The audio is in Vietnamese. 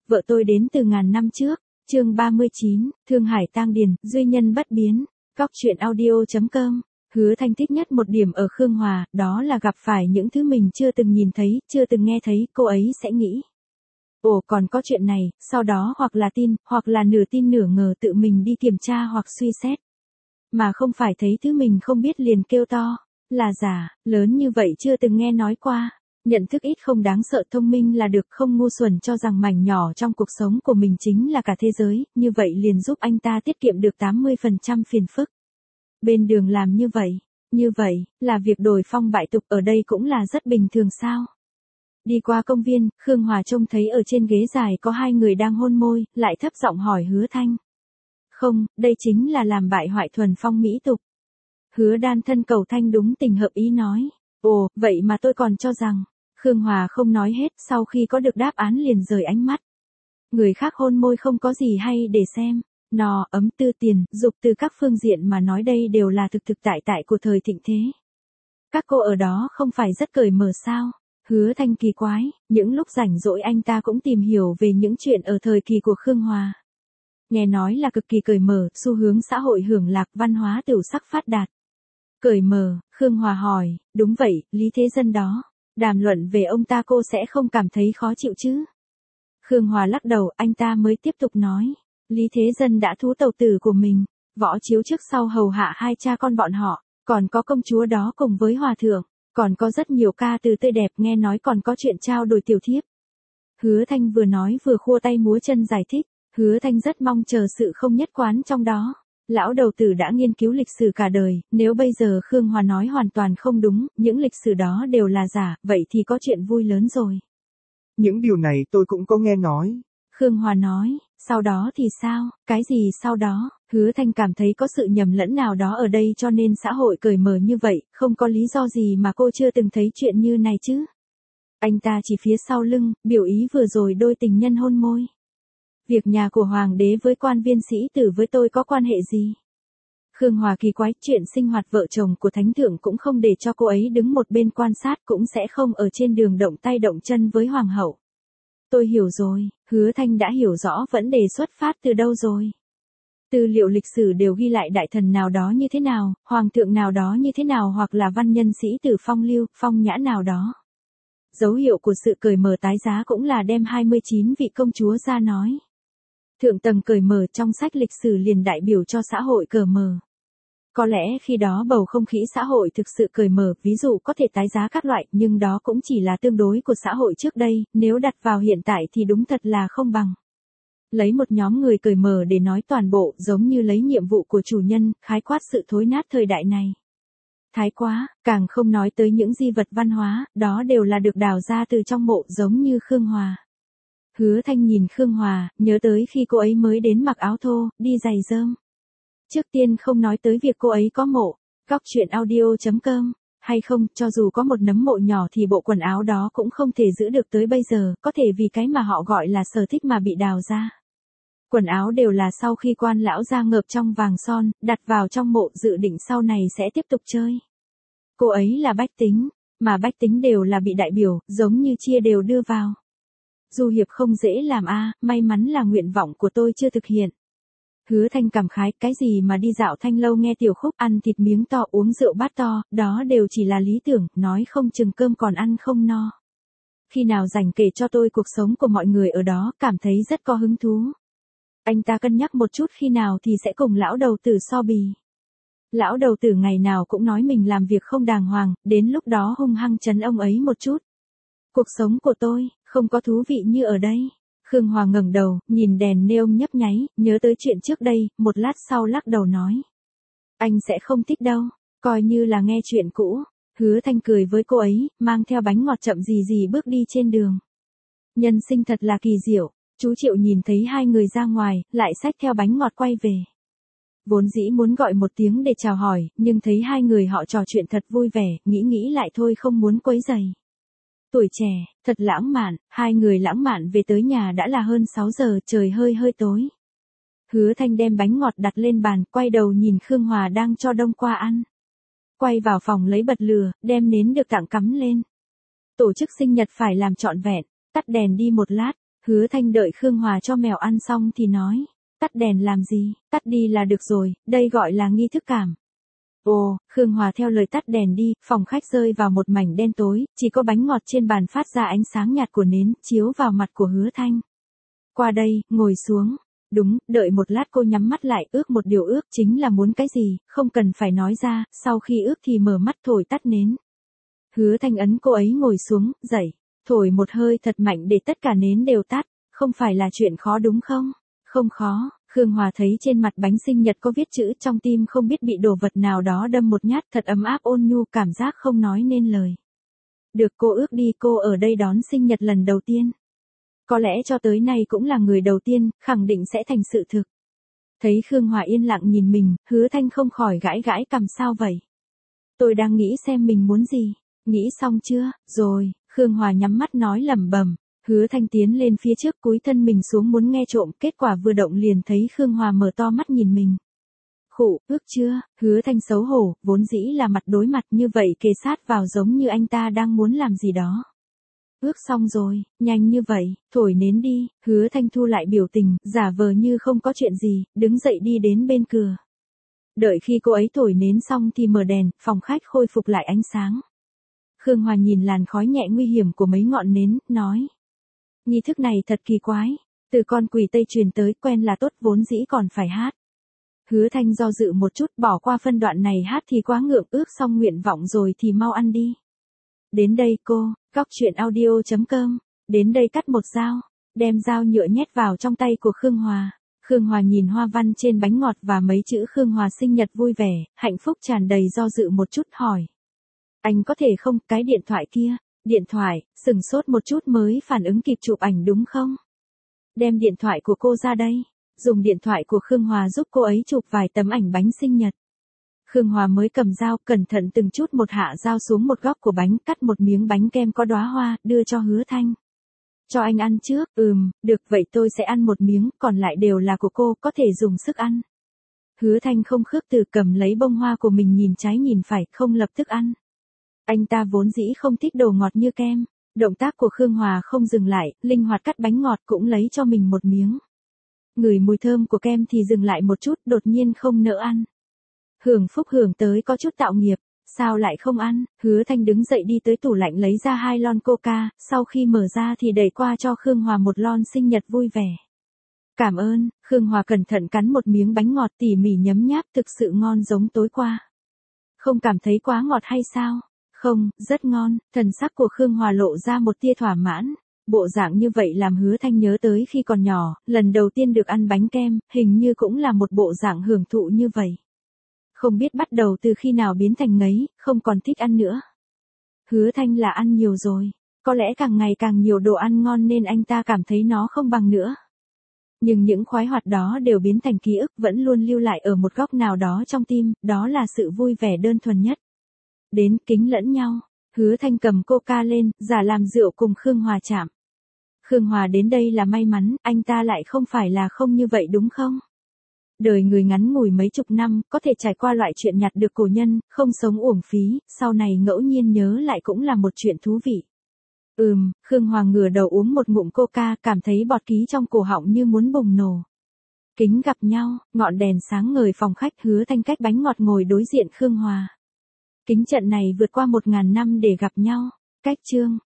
vợ tôi đến từ ngàn năm trước. Chương 39, Thương Hải tang điền, duy nhân bất biến. Góc truyện audio.com. Hứa Thanh thích nhất một điểm ở Khương Hòa, đó là gặp phải những thứ mình chưa từng nhìn thấy, chưa từng nghe thấy, cô ấy sẽ nghĩ. Ồ, còn có chuyện này, sau đó hoặc là tin, hoặc là nửa tin nửa ngờ tự mình đi kiểm tra hoặc suy xét. Mà không phải thấy thứ mình không biết liền kêu to, là giả, lớn như vậy chưa từng nghe nói qua. Nhận thức ít không đáng sợ, thông minh là được, không ngu xuẩn cho rằng mảnh nhỏ trong cuộc sống của mình chính là cả thế giới, như vậy liền giúp anh ta tiết kiệm được 80% phiền phức. Bên đường làm như vậy, là việc đổi phong bại tục, ở đây cũng là rất bình thường sao. Đi qua công viên, Khương Hòa trông thấy ở trên ghế dài có hai người đang hôn môi, lại thấp giọng hỏi Hứa Thanh. Không, đây chính là làm bại hoại thuần phong mỹ tục. Hứa Đan thân cầu Thanh đúng tình hợp ý nói. Ồ, vậy mà tôi còn cho rằng. Khương Hòa không nói hết, sau khi có được đáp án liền rời ánh mắt. Người khác hôn môi không có gì hay để xem. No, ấm, tư tiền, dục từ các phương diện mà nói đây đều là thực tại của thời thịnh thế. Các cô ở đó không phải rất cởi mở sao? Hứa Thanh kỳ quái, những lúc rảnh rỗi anh ta cũng tìm hiểu về những chuyện ở thời kỳ của Khương Hòa. Nghe nói là cực kỳ cởi mở, xu hướng xã hội hưởng lạc, văn hóa tiểu sắc phát đạt. Cởi mở, Khương Hòa hỏi, đúng vậy, Lý Thế Dân đó. Đàm luận về ông ta cô sẽ không cảm thấy khó chịu chứ? Khương Hòa lắc đầu, anh ta mới tiếp tục nói. Lý Thế Dân đã thú tàu tử của mình, võ chiếu trước sau hầu hạ hai cha con bọn họ, còn có công chúa đó cùng với hòa thượng, còn có rất nhiều ca từ tươi đẹp, nghe nói còn có chuyện trao đổi tiểu thiếp. Hứa Thanh vừa nói vừa khua tay múa chân giải thích, Hứa Thanh rất mong chờ sự không nhất quán trong đó. Lão đầu tử đã nghiên cứu lịch sử cả đời, nếu bây giờ Khương Hòa nói hoàn toàn không đúng, những lịch sử đó đều là giả, vậy thì có chuyện vui lớn rồi. Những điều này tôi cũng có nghe nói. Khương Hòa nói, sau đó thì sao, cái gì sau đó? Hứa Thanh cảm thấy có sự nhầm lẫn nào đó ở đây cho nên xã hội cởi mở như vậy, không có lý do gì mà cô chưa từng thấy chuyện như này chứ. Anh ta chỉ phía sau lưng, biểu ý vừa rồi đôi tình nhân hôn môi. Việc nhà của hoàng đế với quan viên sĩ tử với tôi có quan hệ gì? Khương Hòa kỳ quái, chuyện sinh hoạt vợ chồng của thánh thượng cũng không để cho cô ấy đứng một bên quan sát, cũng sẽ không ở trên đường động tay động chân với hoàng hậu. Tôi hiểu rồi, Hứa Thanh đã hiểu rõ vấn đề xuất phát từ đâu rồi. Tư liệu lịch sử đều ghi lại đại thần nào đó như thế nào, hoàng thượng nào đó như thế nào, hoặc là văn nhân sĩ tử phong lưu, phong nhã nào đó. Dấu hiệu của sự cởi mở tái giá cũng là đem 29 vị công chúa ra nói. Thượng tầng cởi mở trong sách lịch sử liền đại biểu cho xã hội cởi mở. Có lẽ khi đó bầu không khí xã hội thực sự cởi mở, ví dụ có thể tái giá các loại, nhưng đó cũng chỉ là tương đối của xã hội trước đây, nếu đặt vào hiện tại thì đúng thật là không bằng. Lấy một nhóm người cởi mở để nói toàn bộ, giống như lấy nhiệm vụ của chủ nhân, khái quát sự thối nát thời đại này. Thái quá, càng không nói tới những di vật văn hóa, đó đều là được đào ra từ trong mộ, giống như Khương Hòa. Hứa Thanh nhìn Khương Hòa, nhớ tới khi cô ấy mới đến mặc áo thô, đi giày rơm. Trước tiên không nói tới việc cô ấy có mộ, góc truyện audio.com, hay không, cho dù có một nấm mộ nhỏ thì bộ quần áo đó cũng không thể giữ được tới bây giờ, có thể vì cái mà họ gọi là sở thích mà bị đào ra. Quần áo đều là sau khi quan lão ra ngợp trong vàng son, đặt vào trong mộ dự định sau này sẽ tiếp tục chơi. Cô ấy là bách tính, mà bách tính đều là bị đại biểu, giống như chia đều đưa vào. Du hiệp không dễ làm may mắn là nguyện vọng của tôi chưa thực hiện. Hứa Thanh cảm khái, cái gì mà đi dạo thanh lâu nghe tiểu khúc, ăn thịt miếng to, uống rượu bát to, đó đều chỉ là lý tưởng, nói không chừng cơm còn ăn không no. Khi nào rảnh kể cho tôi cuộc sống của mọi người ở đó, cảm thấy rất có hứng thú. Anh ta cân nhắc một chút khi nào thì sẽ cùng lão đầu tử so bì. Lão đầu tử ngày nào cũng nói mình làm việc không đàng hoàng, đến lúc đó hung hăng trấn ông ấy một chút. Cuộc sống của tôi, không có thú vị như ở đây. Khương Hòa ngẩng đầu, nhìn đèn neon nhấp nháy, nhớ tới chuyện trước đây, một lát sau lắc đầu nói. Anh sẽ không thích đâu, coi như là nghe chuyện cũ. Hứa Thanh cười với cô ấy, mang theo bánh ngọt chậm gì bước đi trên đường. Nhân sinh thật là kỳ diệu, chú Triệu nhìn thấy hai người ra ngoài, lại xách theo bánh ngọt quay về. Vốn dĩ muốn gọi một tiếng để chào hỏi, nhưng thấy hai người họ trò chuyện thật vui vẻ, nghĩ lại thôi không muốn quấy rầy. Tuổi trẻ, thật lãng mạn, hai người lãng mạn về tới nhà đã là hơn 6 giờ, trời hơi tối. Hứa Thanh đem bánh ngọt đặt lên bàn, quay đầu nhìn Khương Hòa đang cho đông qua ăn. Quay vào phòng lấy bật lửa, đem nến được tặng cắm lên. Tổ chức sinh nhật phải làm trọn vẹn, tắt đèn đi một lát, Hứa Thanh đợi Khương Hòa cho mèo ăn xong thì nói, tắt đèn làm gì, tắt đi là được rồi, đây gọi là nghi thức cảm. Ồ, Khương Hòa theo lời tắt đèn đi, phòng khách rơi vào một mảnh đen tối, chỉ có bánh ngọt trên bàn phát ra ánh sáng nhạt của nến, chiếu vào mặt của Hứa Thanh. Qua đây, ngồi xuống. Đúng, đợi một lát cô nhắm mắt lại, ước một điều ước chính là muốn cái gì, không cần phải nói ra, sau khi ước thì mở mắt thổi tắt nến. Hứa Thanh ấn cô ấy ngồi xuống, dậy, thổi một hơi thật mạnh để tất cả nến đều tắt, không phải là chuyện khó đúng không? Không khó. Khương Hòa thấy trên mặt bánh sinh nhật có viết chữ, trong tim không biết bị đồ vật nào đó đâm một nhát, thật ấm áp ôn nhu, cảm giác không nói nên lời. Được, cô ước đi, cô ở đây đón sinh nhật lần đầu tiên. Có lẽ cho tới nay cũng là người đầu tiên, khẳng định sẽ thành sự thực. Thấy Khương Hòa yên lặng nhìn mình, Hứa Thanh không khỏi gãi gãi cằm, sao vậy? Tôi đang nghĩ xem mình muốn gì. Nghĩ xong chưa? Rồi, Khương Hòa nhắm mắt nói lẩm bẩm. Hứa Thanh tiến lên phía trước, cúi thân mình xuống muốn nghe trộm, kết quả vừa động liền thấy Khương Hòa mở to mắt nhìn mình. Khụ, ước chưa? Hứa Thanh xấu hổ, vốn dĩ là mặt đối mặt như vậy kề sát vào giống như anh ta đang muốn làm gì đó. Ước xong rồi, nhanh như vậy, thổi nến đi. Hứa Thanh thu lại biểu tình, giả vờ như không có chuyện gì, đứng dậy đi đến bên cửa. Đợi khi cô ấy thổi nến xong thì mở đèn, phòng khách khôi phục lại ánh sáng. Khương Hòa nhìn làn khói nhẹ nguy hiểm của mấy ngọn nến, nói. Nghi thức này thật kỳ quái, từ con quỷ Tây truyền tới, quen là tốt, vốn dĩ còn phải hát. Hứa Thanh do dự một chút, bỏ qua phân đoạn này, hát thì quá ngượng, ước xong nguyện vọng rồi thì mau ăn đi. Đến đây cô, góc truyện audio.com, đến đây cắt một dao, đem dao nhựa nhét vào trong tay của Khương Hòa. Khương Hòa nhìn hoa văn trên bánh ngọt và mấy chữ Khương Hòa sinh nhật vui vẻ, hạnh phúc tràn đầy, do dự một chút hỏi. Anh có thể không, cái điện thoại kia. Điện thoại, sừng sốt một chút mới phản ứng kịp, chụp ảnh đúng không? Đem điện thoại của cô ra đây. Dùng điện thoại của Khương Hòa giúp cô ấy chụp vài tấm ảnh bánh sinh nhật. Khương Hòa mới cầm dao, cẩn thận từng chút một hạ dao xuống một góc của bánh, cắt một miếng bánh kem có đóa hoa, đưa cho Hứa Thanh. Cho anh ăn trước, được, vậy tôi sẽ ăn một miếng, còn lại đều là của cô, có thể dùng sức ăn. Hứa Thanh không khước từ, cầm lấy bông hoa của mình nhìn trái nhìn phải, không lập tức ăn. Anh ta vốn dĩ không thích đồ ngọt như kem. Động tác của Khương Hòa không dừng lại, linh hoạt cắt bánh ngọt, cũng lấy cho mình một miếng. Ngửi mùi thơm của kem thì dừng lại một chút, đột nhiên không nỡ ăn. Hưởng phúc hưởng tới có chút tạo nghiệp, sao lại không ăn? Hứa Thanh đứng dậy đi tới tủ lạnh lấy ra 2 lon coca, sau khi mở ra thì đẩy qua cho Khương Hòa một lon sinh nhật vui vẻ. Cảm ơn. Khương Hòa cẩn thận cắn một miếng bánh ngọt, tỉ mỉ nhấm nháp, thực sự ngon giống tối qua. Không cảm thấy quá ngọt hay sao? Không, rất ngon. Thần sắc của Khương Hòa lộ ra một tia thỏa mãn. Bộ dạng như vậy làm Hứa Thanh nhớ tới khi còn nhỏ, lần đầu tiên được ăn bánh kem, hình như cũng là một bộ dạng hưởng thụ như vậy. Không biết bắt đầu từ khi nào biến thành ngấy, không còn thích ăn nữa. Hứa Thanh là ăn nhiều rồi, có lẽ càng ngày càng nhiều đồ ăn ngon nên anh ta cảm thấy nó không bằng nữa. Nhưng những khoái hoạt đó đều biến thành ký ức, vẫn luôn lưu lại ở một góc nào đó trong tim, đó là sự vui vẻ đơn thuần nhất. Đến kính lẫn nhau, Hứa Thanh cầm coca lên, giả làm rượu cùng Khương Hòa chạm. Khương Hòa đến đây là may mắn, anh ta lại không phải là không như vậy đúng không? Đời người ngắn ngủi mấy chục năm, có thể trải qua loại chuyện nhặt được cổ nhân, không sống uổng phí, sau này ngẫu nhiên nhớ lại cũng là một chuyện thú vị. Khương Hòa ngửa đầu uống một ngụm coca, cảm thấy bọt ký trong cổ họng như muốn bùng nổ. Kính gặp nhau, ngọn đèn sáng ngời phòng khách, Hứa Thanh cách bánh ngọt ngồi đối diện Khương Hòa. Kính trận này vượt qua 1000 năm để gặp nhau. Cách chương